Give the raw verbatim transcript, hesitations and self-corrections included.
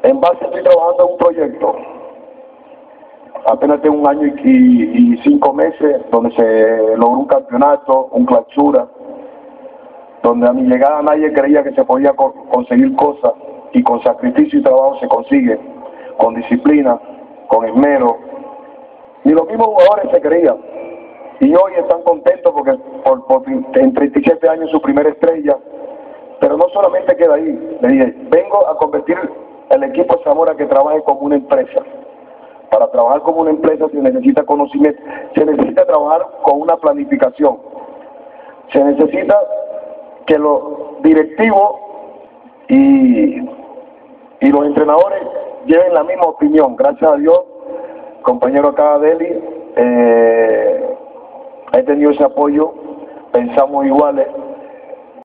En base estoy trabajando en un proyecto, apenas tengo un año y, y, y cinco meses, donde se logró un campeonato, un clausura, donde a mi llegada nadie creía que se podía co conseguir cosas, y con sacrificio y trabajo se consigue, con disciplina, con esmero. Ni los mismos jugadores se creían, y hoy están contentos porque por, por en treinta y siete años su primera estrella. Pero no solamente queda ahí, le dije, vengo a convertir el equipo de Zamora que trabaje como una empresa. Para trabajar como una empresa se necesita conocimiento, se necesita trabajar con una planificación, se necesita que los directivos y, y los entrenadores lleven la misma opinión. Gracias a Dios, compañero acá Deli, eh, he tenido ese apoyo, pensamos iguales.